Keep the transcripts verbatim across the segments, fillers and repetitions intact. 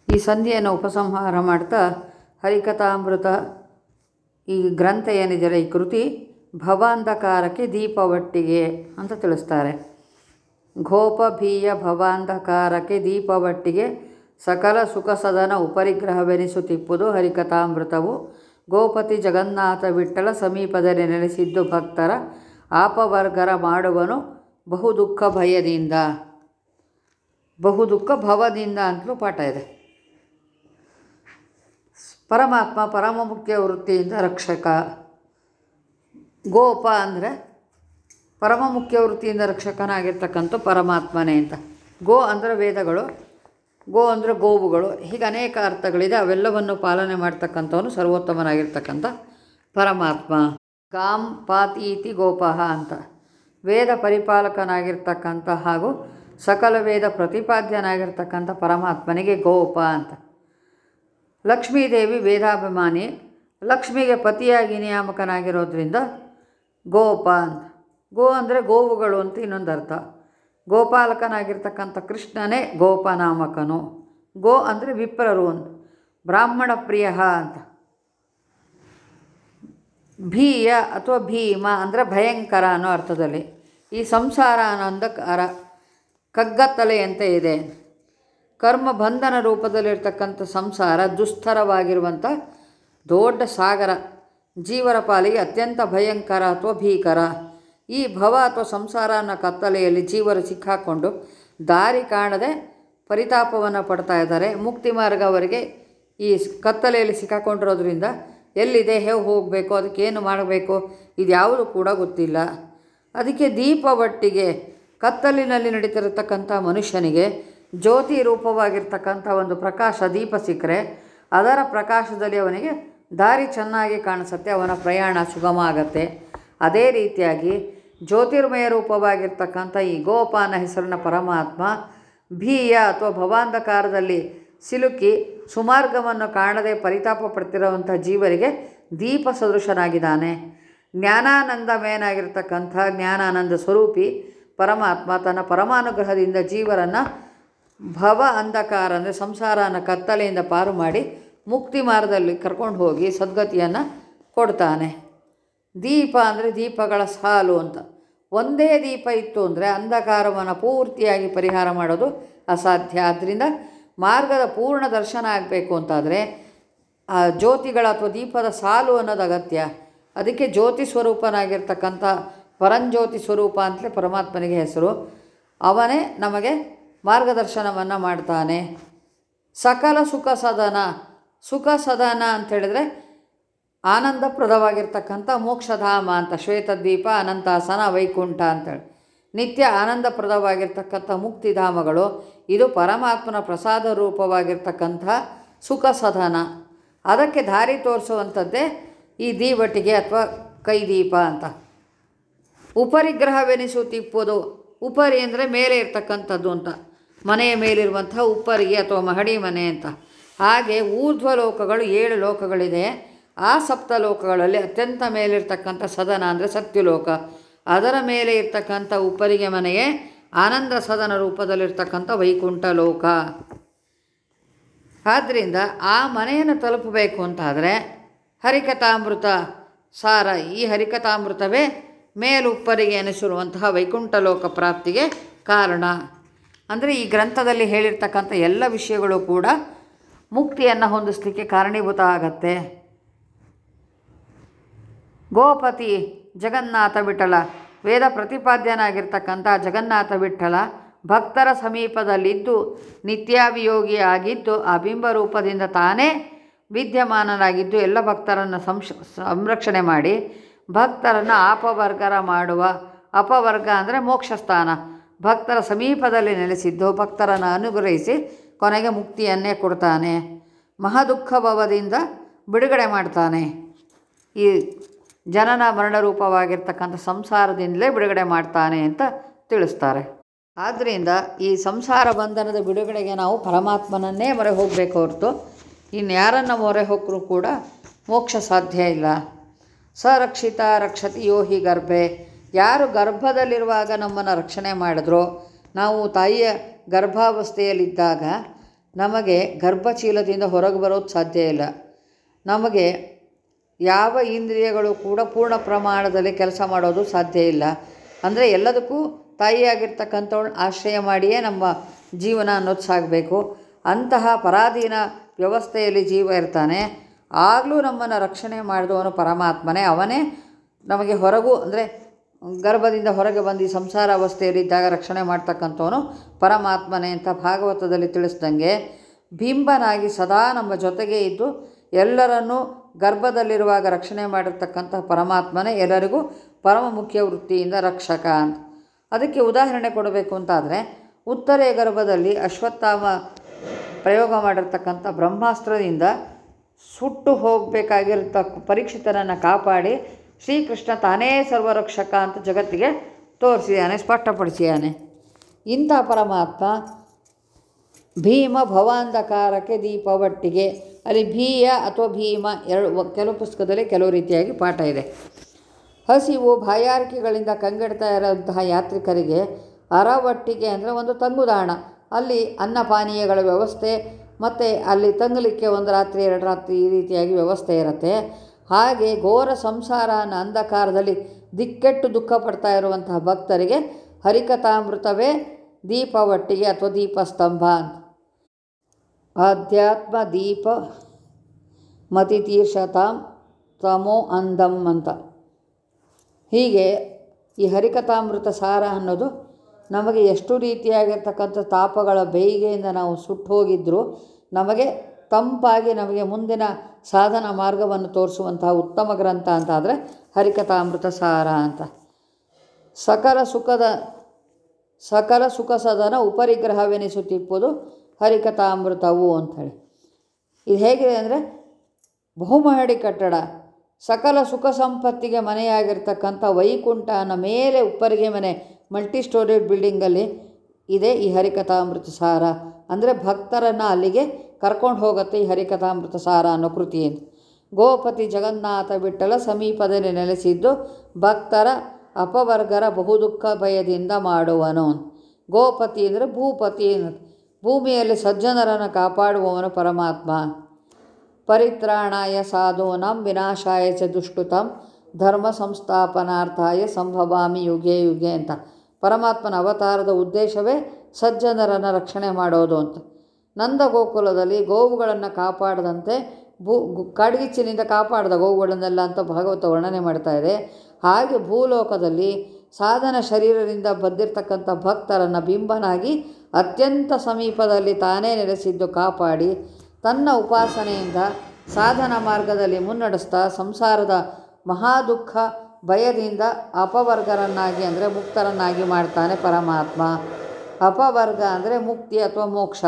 ಈ ಸಂಧಿಯನ್ನು ಉಪಸಂಹಾರ ಮಾಡ್ತಾ ಹರಿಕಥಾಮೃತ ಈ ಗ್ರಂಥ ಏನಿದೆಯಲ್ಲ, ಈ ಕೃತಿ ಭವಾಂಧಕಾರಕ್ಕೆ ದೀಪವಟ್ಟಿಗೆ ಅಂತ ತಿಳಿಸ್ತಾರೆ. ಗೋಪಭೀಯ ಭವಾಂಧಕಾರಕ್ಕೆ ದೀಪವಟ್ಟಿಗೆ ಸಕಲ ಸುಖ ಸದನ ಉಪರಿಗ್ರಹವೆನಿಸುತ್ತಿಪ್ಪುದು ಹರಿಕಥಾಮೃತವು. ಗೋಪತಿ ಜಗನ್ನಾಥ ವಿಠ್ಠಲ ಸಮೀಪದಲ್ಲಿ ನೆಲೆಸಿದ್ದು ಭಕ್ತರ ಆಪವರ್ಗರ ಮಾಡುವನು ಬಹು ದುಃಖ ಭಯದಿಂದ. ಬಹು ದುಃಖ ಭವದಿಂದ ಅಂತಲೂ ಪಾಠ ಇದೆ. ಪರಮಾತ್ಮ ಪರಮ ಮುಖ್ಯ ವೃತ್ತಿಯಿಂದ ರಕ್ಷಕ. ಗೋಪ ಅಂದರೆ ಪರಮ ಮುಖ್ಯ ವೃತ್ತಿಯಿಂದ ರಕ್ಷಕನಾಗಿರ್ತಕ್ಕಂಥ ಪರಮಾತ್ಮನೇ ಅಂತ. ಗೋ ಅಂದರೆ ವೇದಗಳು, ಗೋ ಅಂದರೆ ಗೋವುಗಳು, ಹೀಗೆ ಅನೇಕ ಅರ್ಥಗಳಿದೆ. ಅವೆಲ್ಲವನ್ನು ಪಾಲನೆ ಮಾಡ್ತಕ್ಕಂಥವನು ಸರ್ವೋತ್ತಮನಾಗಿರ್ತಕ್ಕಂಥ ಪರಮಾತ್ಮ. ಗಾಂ ಪಾತೀತಿ ಗೋಪಃ ಅಂತ ವೇದ ಪರಿಪಾಲಕನಾಗಿರ್ತಕ್ಕಂಥ ಹಾಗೂ ಸಕಲ ವೇದ ಪ್ರತಿಪಾದ್ಯನಾಗಿರ್ತಕ್ಕಂಥ ಪರಮಾತ್ಮನಿಗೆ ಗೋಪ ಅಂತ. ಲಕ್ಷ್ಮೀದೇವಿ ವೇದಾಭಿಮಾನಿ, ಲಕ್ಷ್ಮಿಗೆ ಪತಿಯಾಗಿ ನಿಯಾಮಕನಾಗಿರೋದ್ರಿಂದ ಗೋಪ ಅಂತ. ಗೋ ಅಂದರೆ ಗೋವುಗಳು ಅಂತ ಇನ್ನೊಂದು ಅರ್ಥ. ಗೋಪಾಲಕನಾಗಿರ್ತಕ್ಕಂಥ ಕೃಷ್ಣನೇ ಗೋಪನಾಮಕನು. ಗೋ ಅಂದರೆ ವಿಪ್ರರು ಅಂತ. ಬ್ರಾಹ್ಮಣ ಪ್ರಿಯ ಅಂತ. ಭೀಯ ಅಥವಾ ಭೀಮ ಅಂದರೆ ಭಯಂಕರ ಅನ್ನೋ ಅರ್ಥದಲ್ಲಿ. ಈ ಸಂಸಾರ ಅನ್ನೊಂದಕಾರ ಕಗ್ಗತ್ತಲೆಯಂತೆ ಇದೆ. ಕರ್ಮ ಬಂಧನ ರೂಪದಲ್ಲಿರ್ತಕ್ಕಂಥ ಸಂಸಾರ ದುಸ್ತರವಾಗಿರುವಂಥ ದೊಡ್ಡ ಸಾಗರ, ಜೀವರ ಪಾಲಿಗೆ ಅತ್ಯಂತ ಭಯಂಕರ ಅಥವಾ ಭೀಕರ. ಈ ಭವ ಅಥವಾ ಸಂಸಾರ ಅನ್ನೋ ಕತ್ತಲೆಯಲ್ಲಿ ಜೀವರು ಸಿಕ್ಕಾಕೊಂಡು ದಾರಿ ಕಾಣದೆ ಪರಿತಾಪವನ್ನು ಪಡ್ತಾ ಇದ್ದಾರೆ. ಮುಕ್ತಿ ಮಾರ್ಗ ಅವರಿಗೆ ಈ ಕತ್ತಲೆಯಲ್ಲಿ ಸಿಕ್ಕಾಕೊಂಡಿರೋದ್ರಿಂದ ಎಲ್ಲಿದೆ, ಹೇಗೆ ಹೋಗಬೇಕು, ಅದಕ್ಕೇನು ಮಾಡಬೇಕು, ಇದ್ಯಾವುದು ಕೂಡ ಗೊತ್ತಿಲ್ಲ. ಅದಕ್ಕೆ ದೀಪವಟ್ಟಿಗೆ ಕತ್ತಲಿನಲ್ಲಿ ನಡೀತಿರತಕ್ಕಂಥ ಮನುಷ್ಯನಿಗೆ ಜ್ಯೋತಿ ರೂಪವಾಗಿರ್ತಕ್ಕಂಥ ಒಂದು ಪ್ರಕಾಶ ದೀಪ ಸಿಕ್ಕರೆ ಅದರ ಪ್ರಕಾಶದಲ್ಲಿ ಅವನಿಗೆ ದಾರಿ ಚೆನ್ನಾಗಿ ಕಾಣಿಸುತ್ತೆ, ಅವನ ಪ್ರಯಾಣ ಸುಗಮ ಆಗತ್ತೆ. ಅದೇ ರೀತಿಯಾಗಿ ಜ್ಯೋತಿರ್ಮಯ ರೂಪವಾಗಿರ್ತಕ್ಕಂಥ ಈ ಗೋಪ ಅನ್ನೋ ಹೆಸರಿನ ಪರಮಾತ್ಮ ಭೀಯ ಅಥವಾ ಭವಾಂಧಕಾರದಲ್ಲಿ ಸಿಲುಕಿ ಸುಮಾರ್ಗವನ್ನು ಕಾಣದೆ ಪರಿತಾಪ ಪಡ್ತಿರೋವಂಥ ಜೀವರಿಗೆ ದೀಪ ಸದೃಶನಾಗಿದ್ದಾನೆ. ಜ್ಞಾನಾನಂದಮಯನಾಗಿರ್ತಕ್ಕಂಥ ಜ್ಞಾನಾನಂದ ಸ್ವರೂಪಿ ಪರಮಾತ್ಮ ತನ್ನ ಪರಮಾನುಗ್ರಹದಿಂದ ಜೀವರನ್ನು ಭವ ಅಂಧಕಾರ ಅಂದರೆ ಸಂಸಾರ ಅನ್ನೋ ಕತ್ತಲೆಯಿಂದ ಪಾರು ಮಾಡಿ ಮುಕ್ತಿ ಮಾರ್ಗದಲ್ಲಿ ಕರ್ಕೊಂಡು ಹೋಗಿ ಸದ್ಗತಿಯನ್ನು ಕೊಡ್ತಾನೆ. ದೀಪ ಅಂದರೆ ದೀಪಗಳ ಸಾಲು ಅಂತ. ಒಂದೇ ದೀಪ ಇತ್ತು ಅಂದರೆ ಅಂಧಕಾರವನ್ನು ಪೂರ್ತಿಯಾಗಿ ಪರಿಹಾರ ಮಾಡೋದು ಅಸಾಧ್ಯ. ಆದ್ದರಿಂದ ಮಾರ್ಗದ ಪೂರ್ಣ ದರ್ಶನ ಆಗಬೇಕು ಅಂತಾದರೆ ಆ ಜ್ಯೋತಿಗಳ ಅಥವಾ ದೀಪದ ಸಾಲು ಅನ್ನೋದು ಅಗತ್ಯ. ಅದಕ್ಕೆ ಜ್ಯೋತಿ ಸ್ವರೂಪನಾಗಿರ್ತಕ್ಕಂಥ ಪರಂಜ್ಯೋತಿ ಸ್ವರೂಪ ಅಂತಲೇ ಪರಮಾತ್ಮನಿಗೆ ಹೆಸರು. ಅವನೇ ನಮಗೆ ಮಾರ್ಗದರ್ಶನವನ್ನು ಮಾಡ್ತಾನೆ. ಸಕಲ ಸುಖ ಸದನ, ಸುಖ ಸದನ ಅಂಥೇಳಿದ್ರೆ ಆನಂದಪ್ರದವಾಗಿರ್ತಕ್ಕಂಥ ಮೋಕ್ಷಧಾಮ ಅಂತ. ಶ್ವೇತದ್ವೀಪ, ಅನಂತಾಸನ, ವೈಕುಂಠ ಅಂತೇಳಿ ನಿತ್ಯ ಆನಂದಪ್ರದವಾಗಿರ್ತಕ್ಕಂಥ ಮುಕ್ತಿಧಾಮಗಳು. ಇದು ಪರಮಾತ್ಮನ ಪ್ರಸಾದ ರೂಪವಾಗಿರ್ತಕ್ಕಂಥ ಸುಖ ಸದನ. ಅದಕ್ಕೆ ದಾರಿ ತೋರಿಸುವಂಥದ್ದೇ ಈ ದೀವಟಿಗೆ ಅಥವಾ ಕೈದೀಪ ಅಂತ. ಉಪರಿಗ್ರಹವೆನಿಸುತ್ತಿಪ್ಪುದು, ಉಪರಿ ಅಂದರೆ ಮೇಲೆ ಇರ್ತಕ್ಕಂಥದ್ದು ಅಂತ. ಮನೆಯ ಮೇಲಿರುವಂಥ ಉಪ್ಪರಿಗೆ ಅಥವಾ ಮಹಡಿ ಮನೆ ಅಂತ. ಹಾಗೆ ಊರ್ಧ್ವ ಲೋಕಗಳು ಏಳು ಲೋಕಗಳಿದೆ. ಆ ಸಪ್ತ ಲೋಕಗಳಲ್ಲಿ ಅತ್ಯಂತ ಮೇಲಿರ್ತಕ್ಕಂಥ ಸದನ ಅಂದರೆ ಸತ್ಯಲೋಕ. ಅದರ ಮೇಲೆ ಇರ್ತಕ್ಕಂಥ ಉಪ್ಪರಿಗೆ ಮನೆಯೇ ಆನಂದ ಸದನ ರೂಪದಲ್ಲಿರ್ತಕ್ಕಂಥ ವೈಕುಂಠ ಲೋಕ. ಆದ್ದರಿಂದ ಆ ಮನೆಯನ್ನು ತಲುಪಬೇಕು ಅಂತಾದರೆ ಹರಿಕಥಾಮೃತ ಸಾರ, ಈ ಹರಿಕಥಾಮೃತವೇ ಮೇಲುಪ್ಪರಿಗೆ ಎನಿಸಿರುವಂತಹ ವೈಕುಂಠ ಲೋಕ ಪ್ರಾಪ್ತಿಗೆ ಕಾರಣ. ಅಂದರೆ ಈ ಗ್ರಂಥದಲ್ಲಿ ಹೇಳಿರ್ತಕ್ಕಂಥ ಎಲ್ಲ ವಿಷಯಗಳು ಕೂಡ ಮುಕ್ತಿಯನ್ನು ಹೊಂದಿಸಲಿಕ್ಕೆ ಕಾರಣೀಭೂತ ಆಗತ್ತೆ. ಗೋಪತಿ ಜಗನ್ನಾಥ ವಿಠಲ, ವೇದ ಪ್ರತಿಪಾದ್ಯನಾಗಿರ್ತಕ್ಕಂಥ ಜಗನ್ನಾಥ ವಿಠಲ ಭಕ್ತರ ಸಮೀಪದಲ್ಲಿದ್ದು ನಿತ್ಯಾಭಿಯೋಗಿಯಾಗಿದ್ದು ಆ ಬಿಂಬರೂಪದಿಂದ ತಾನೇ ವಿದ್ಯಮಾನನಾಗಿದ್ದು ಎಲ್ಲ ಭಕ್ತರನ್ನು ಸಂಶ ಸಂರಕ್ಷಣೆ ಮಾಡಿ ಭಕ್ತರನ್ನು ಅಪವರ್ಗರ ಮಾಡುವ, ಅಪವರ್ಗ ಅಂದರೆ ಮೋಕ್ಷಸ್ಥಾನ, ಭಕ್ತರ ಸಮೀಪದಲ್ಲಿ ನೆಲೆಸಿದ್ದು ಭಕ್ತರನ್ನು ಅನುಗ್ರಹಿಸಿ ಕೊನೆಗೆ ಮುಕ್ತಿಯನ್ನೇ ಕೊಡ್ತಾನೆ. ಮಹದುಃಖ ಭವದಿಂದ ಬಿಡುಗಡೆ ಮಾಡ್ತಾನೆ. ಈ ಜನನ ಮರಣ ರೂಪವಾಗಿರ್ತಕ್ಕಂಥ ಸಂಸಾರದಿಂದಲೇ ಬಿಡುಗಡೆ ಮಾಡ್ತಾನೆ ಅಂತ ತಿಳಿಸ್ತಾರೆ. ಆದ್ದರಿಂದ ಈ ಸಂಸಾರ ಬಂಧನದ ಬಿಡುಗಡೆಗೆ ನಾವು ಪರಮಾತ್ಮನನ್ನೇ ಮೊರೆ ಹೋಗಬೇಕು ಹೊರತು ಇನ್ಯಾರನ್ನು ಮೊರೆ ಹೋಗರೂ ಕೂಡ ಮೋಕ್ಷ ಸಾಧ್ಯ ಇಲ್ಲ. ಸರಕ್ಷಿತ ರಕ್ಷತಿ ಯೋ ಹಿ ಗರ್ಭೆ, ಯಾರು ಗರ್ಭದಲ್ಲಿರುವಾಗ ನಮ್ಮನ್ನು ರಕ್ಷಣೆ ಮಾಡಿದ್ರೋ, ನಾವು ತಾಯಿಯ ಗರ್ಭಾವಸ್ಥೆಯಲ್ಲಿದ್ದಾಗ ನಮಗೆ ಗರ್ಭಚೀಲದಿಂದ ಹೊರಗೆ ಬರೋದು ಸಾಧ್ಯ ಇಲ್ಲ. ನಮಗೆ ಯಾವ ಇಂದ್ರಿಯಗಳು ಕೂಡ ಪೂರ್ಣ ಪ್ರಮಾಣದಲ್ಲಿ ಕೆಲಸ ಮಾಡೋದು ಸಾಧ್ಯ ಇಲ್ಲ. ಅಂದರೆ ಎಲ್ಲದಕ್ಕೂ ತಾಯಿಯಾಗಿರ್ತಕ್ಕಂಥವಳು ಆಶ್ರಯ ಮಾಡಿಯೇ ನಮ್ಮ ಜೀವನ ಅನ್ನೋದು ಸಾಗಬೇಕು. ಅಂತಹ ಪರಾಧೀನ ವ್ಯವಸ್ಥೆಯಲ್ಲಿ ಜೀವ ಇರ್ತಾನೆ. ಆಗಲೂ ನಮ್ಮನ್ನು ರಕ್ಷಣೆ ಮಾಡಿದವನು ಪರಮಾತ್ಮನೇ. ಅವನೇ ನಮಗೆ ಹೊರಗೂ ಅಂದರೆ ಗರ್ಭದಿಂದ ಹೊರಗೆ ಬಂದು ಈ ಸಂಸಾರ ಅವಸ್ಥೆಯಲ್ಲಿದ್ದಾಗ ರಕ್ಷಣೆ ಮಾಡ್ತಕ್ಕಂಥವನು ಪರಮಾತ್ಮನೇ ಅಂತ ಭಾಗವತದಲ್ಲಿ ತಿಳಿಸ್ದಂಗೆ ಬಿಂಬನಾಗಿ ಸದಾ ನಮ್ಮ ಜೊತೆಗೆ ಇದ್ದು ಎಲ್ಲರನ್ನೂ ಗರ್ಭದಲ್ಲಿರುವಾಗ ರಕ್ಷಣೆ ಮಾಡಿರ್ತಕ್ಕಂಥ ಪರಮಾತ್ಮನೇ ಎಲ್ಲರಿಗೂ ಪರಮ ಮುಖ್ಯ ವೃತ್ತಿಯಿಂದ ರಕ್ಷಕ ಅಂತ. ಅದಕ್ಕೆ ಉದಾಹರಣೆ ಕೊಡಬೇಕು ಅಂತಾದರೆ ಉತ್ತರೆ ಗರ್ಭದಲ್ಲಿ ಅಶ್ವತ್ಥಾಮ ಪ್ರಯೋಗ ಮಾಡಿರ್ತಕ್ಕಂಥ ಬ್ರಹ್ಮಾಸ್ತ್ರದಿಂದ ಸುಟ್ಟು ಹೋಗಬೇಕಾಗಿರ್ತಕ್ಕ ಪರೀಕ್ಷಿತನನ್ನು ಕಾಪಾಡಿ ಶ್ರೀಕೃಷ್ಣ ತಾನೇ ಸರ್ವರಕ್ಷಕ ಅಂತ ಜಗತ್ತಿಗೆ ತೋರಿಸಿದ್ದಾನೆ, ಸ್ಪಷ್ಟಪಡಿಸಿದ್ದಾನೆ. ಇಂಥ ಪರಮಾತ್ಮ ಭೀಮ ಭವಾಂಧಕಾರಕ್ಕೆ ದೀಪವಟ್ಟಿಗೆ, ಅಲ್ಲಿ ಭೀಯ ಅಥವಾ ಭೀಮ ಎರಡು ಕೆಲವು ಪುಸ್ತಕದಲ್ಲಿ ಕೆಲವು ರೀತಿಯಾಗಿ ಪಾಠ ಇದೆ. ಹಸಿವು ಬಾಯಾರಿಕೆಗಳಿಂದ ಕಂಗೆಡ್ತಾ ಇರೋಂತಹ ಯಾತ್ರಿಕರಿಗೆ ಅರವಟ್ಟಿಗೆ ಅಂದರೆ ಒಂದು ತಂಗುದಾಣ, ಅಲ್ಲಿ ಅನ್ನಪಾನೀಯಗಳ ವ್ಯವಸ್ಥೆ ಮತ್ತು ಅಲ್ಲಿ ತಂಗಲಿಕ್ಕೆ ಒಂದು ರಾತ್ರಿ ಎರಡು ರಾತ್ರಿ ಈ ರೀತಿಯಾಗಿ ವ್ಯವಸ್ಥೆ ಇರುತ್ತೆ. ಹಾಗೆ ಘೋರ ಸಂಸಾರ ಅನ್ನೋ ಅಂಧಕಾರದಲ್ಲಿ ದಿಕ್ಕೆಟ್ಟು ದುಃಖ ಪಡ್ತಾ ಇರುವಂತಹ ಭಕ್ತರಿಗೆ ಹರಿಕಥಾಮೃತವೇ ದೀಪವಟ್ಟಿಗೆ ಅಥವಾ ದೀಪಸ್ತಂಭ ಅಂತ. ಅಧ್ಯಾತ್ಮ ದೀಪ ಮತಿತೀರ್ಷತಾಂ ತಮೋ ಅಂಧಂ ಅಂತ. ಹೀಗೆ ಈ ಹರಿಕಥಾಮೃತ ಸಾರ ಅನ್ನೋದು ನಮಗೆ ಎಷ್ಟು ರೀತಿಯಾಗಿರ್ತಕ್ಕಂಥ ತಾಪಗಳ ಬೇಯಿಗೆಯಿಂದ ನಾವು ಸುಟ್ಟು ಹೋಗಿದ್ದರೂ ನಮಗೆ ತಂಪಾಗಿ ನಮಗೆ ಮುಂದಿನ ಸಾಧನ ಮಾರ್ಗವನ್ನು ತೋರಿಸುವಂತಹ ಉತ್ತಮ ಗ್ರಂಥ ಅಂತಾದರೆ ಹರಿಕಥಾಮೃತ ಸಾರ ಅಂತ. ಸಕಲ ಸುಖದ ಸಕಲ ಸುಖ ಸದನ ಉಪರಿಗ್ರಹವೆನಿಸುತ್ತಿಪ್ಪುದು ಹರಿಕಥಾಮೃತವು ಅಂಥೇಳಿ. ಇದು ಹೇಗಿದೆ ಅಂದರೆ ಬಹುಮಹಡಿ ಕಟ್ಟಡ, ಸಕಲ ಸುಖ ಸಂಪತ್ತಿಗೆ ಮನೆಯಾಗಿರ್ತಕ್ಕಂಥ ವೈಕುಂಠನ ಮೇಲೆ ಉಪ್ಪರಿಗೆ ಮನೆ, ಮಲ್ಟಿ ಸ್ಟೋರೇಜ್ ಬಿಲ್ಡಿಂಗಲ್ಲಿ ಇದೆ ಈ ಹರಿಕಥಾಮೃತ ಸಾರ. ಅಂದರೆ ಭಕ್ತರನ್ನು ಅಲ್ಲಿಗೆ ಕರ್ಕೊಂಡು ಹೋಗುತ್ತೆ ಈ ಹರಿಕಥಾಮೃತ ಸಾರ ಅನ್ನೋ ಕೃತಿಯಿಂದ. ಗೋಪತಿ ಜಗನ್ನಾಥ ವಿಠ್ಠಲ ಸಮೀಪದಲ್ಲಿ ನೆಲೆಸಿದ್ದು ಭಕ್ತರ ಅಪವರ್ಗರ ಬಹುದುಃಖ ಭಯದಿಂದ ಮಾಡುವನು. ಗೋಪತಿ ಅಂದರೆ ಭೂಪತಿ, ಭೂಮಿಯಲ್ಲಿ ಸಜ್ಜನರನ್ನು ಕಾಪಾಡುವವನು ಪರಮಾತ್ಮ. ಪರಿತ್ರಾಣಾಯ ಸಾಧೂನಾಂ ವಿನಾಶಾಯ ಚ ದುಷ್ಟುತಂ ಧರ್ಮ ಸಂಸ್ಥಾಪನಾರ್ಥಾಯ ಸಂಭವಾಮಿ ಯುಗೆ ಯುಗೆ ಅಂತ. ಪರಮಾತ್ಮನ ಅವತಾರದ ಉದ್ದೇಶವೇ ಸಜ್ಜನರನ್ನು ರಕ್ಷಣೆ ಮಾಡೋದು ಅಂತ. ನಂದ ಗೋಕುಲದಲ್ಲಿ ಗೋವುಗಳನ್ನು ಕಾಪಾಡದಂತೆ ಭೂ ಕಾಡ್ಗಿಚ್ಚಿನಿಂದ ಕಾಪಾಡಿದ ಗೋವುಗಳನ್ನೆಲ್ಲ ಅಂತ ಭಾಗವತ ವರ್ಣನೆ ಮಾಡ್ತಾ ಇದೆ. ಹಾಗೆ ಭೂಲೋಕದಲ್ಲಿ ಸಾಧನ ಶರೀರದಿಂದ ಬದ್ದಿರ್ತಕ್ಕಂಥ ಭಕ್ತರನ್ನು ಬಿಂಬನಾಗಿ ಅತ್ಯಂತ ಸಮೀಪದಲ್ಲಿ ತಾನೇ ನೆಲೆಸಿದ್ದು ಕಾಪಾಡಿ ತನ್ನ ಉಪಾಸನೆಯಿಂದ ಸಾಧನ ಮಾರ್ಗದಲ್ಲಿ ಮುನ್ನಡೆಸ್ತಾ ಸಂಸಾರದ ಮಹಾದುಃಖ ಭಯದಿಂದ ಅಪವರ್ಗರನ್ನಾಗಿ ಅಂದರೆ ಮುಕ್ತರನ್ನಾಗಿ ಮಾಡ್ತಾನೆ ಪರಮಾತ್ಮ. ಅಪವರ್ಗ ಅಂದರೆ ಮುಕ್ತಿ ಅಥವಾ ಮೋಕ್ಷ,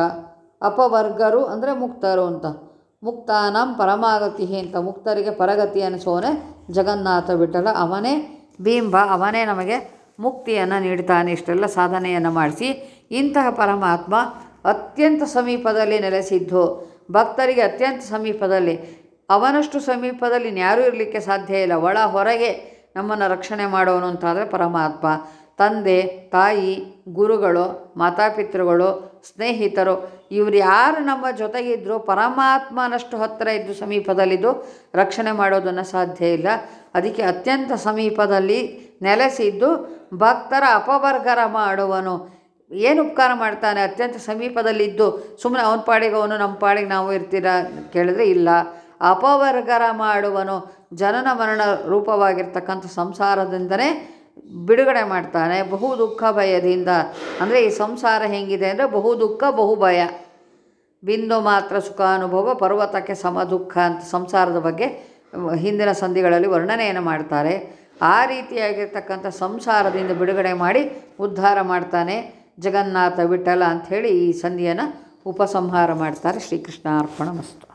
ಅಪವರ್ಗರು ಅಂದರೆ ಮುಕ್ತರು ಅಂತ. ಮುಕ್ತಾನಾಂ ಪರಮಾಗತಿ ಅಂತ, ಮುಕ್ತರಿಗೆ ಪರಗತಿ ಅನಿಸೋನೆ ಜಗನ್ನಾಥ ವಿಠಲ. ಅವನೇ ಬಿಂಬ, ಅವನೇ ನಮಗೆ ಮುಕ್ತಿಯನ್ನು ನೀಡ್ತಾನೆ ಇಷ್ಟೆಲ್ಲ ಸಾಧನೆಯನ್ನು ಮಾಡಿಸಿ. ಇಂತಹ ಪರಮಾತ್ಮ ಅತ್ಯಂತ ಸಮೀಪದಲ್ಲಿ ನೆಲೆಸಿದ್ದು ಭಕ್ತರಿಗೆ ಅತ್ಯಂತ ಸಮೀಪದಲ್ಲಿ, ಅವನಷ್ಟು ಸಮೀಪದಲ್ಲಿ ಇನ್ಯಾರೂ ಇರಲಿಕ್ಕೆ ಸಾಧ್ಯ ಇಲ್ಲ. ಒಳ ಹೊರಗೆ ನಮ್ಮನ್ನು ರಕ್ಷಣೆ ಮಾಡೋನು ಅಂತಾದರೆ ಪರಮಾತ್ಮ. ತಂದೆ ತಾಯಿ ಗುರುಗಳು ಮಾತಾಪಿತೃಗಳು ಸ್ನೇಹಿತರು ಇವರು ಯಾರು ನಮ್ಮ ಜೊತೆಗಿದ್ದರೂ ಪರಮಾತ್ಮನಷ್ಟು ಹತ್ತಿರ ಇದ್ದು ಸಮೀಪದಲ್ಲಿದ್ದು ರಕ್ಷಣೆ ಮಾಡೋದನ್ನು ಸಾಧ್ಯ ಇಲ್ಲ. ಅದಕ್ಕೆ ಅತ್ಯಂತ ಸಮೀಪದಲ್ಲಿ ನೆಲೆಸಿದ್ದು ಭಕ್ತರ ಅಪವರ್ಗರ ಮಾಡುವನು. ಏನು ಉಪಕಾರ ಮಾಡ್ತಾನೆ? ಅತ್ಯಂತ ಸಮೀಪದಲ್ಲಿದ್ದು ಸುಮ್ಮನೆ ಅವನ ಪಾಡಿಗೆ ಅವನು ನಮ್ಮ ಪಾಡಿಗೆ ನಾವು ಇರ್ತೀರ ಕೇಳಿದ್ರೆ ಇಲ್ಲ. ಅಪವರ್ಗರ ಮಾಡುವನು, ಜನನ ಮರಣ ರೂಪವಾಗಿರ್ತಕ್ಕಂಥ ಸಂಸಾರದಿಂದನೇ ಬಿಡುಗಡೆ ಮಾಡ್ತಾನೆ. ಬಹು ದುಃಖ ಭಯದಿಂದ, ಅಂದರೆ ಈ ಸಂಸಾರ ಹೆಂಗಿದೆ ಅಂದರೆ ಬಹು ದುಃಖ ಬಹು ಭಯ. ಬಿಂದು ಮಾತ್ರ ಸುಖಾನುಭವ ಪರ್ವತಕ್ಕೆ ಸಮ ದುಃಖ ಅಂತ ಸಂಸಾರದ ಬಗ್ಗೆ ಹಿಂದಿನ ಸಂಧಿಗಳಲ್ಲಿ ವರ್ಣನೆಯನ್ನು ಮಾಡ್ತಾರೆ. ಆ ರೀತಿಯಾಗಿರ್ತಕ್ಕಂಥ ಸಂಸಾರದಿಂದ ಬಿಡುಗಡೆ ಮಾಡಿ ಉದ್ಧಾರ ಮಾಡ್ತಾನೆ ಜಗನ್ನಾಥ ವಿಠಲ ಅಂಥೇಳಿ ಈ ಸಂಧಿಯನ್ನು ಉಪಸಂಹಾರ ಮಾಡ್ತಾರೆ. ಶ್ರೀಕೃಷ್ಣ ಅರ್ಪಣಮಸ್ತು.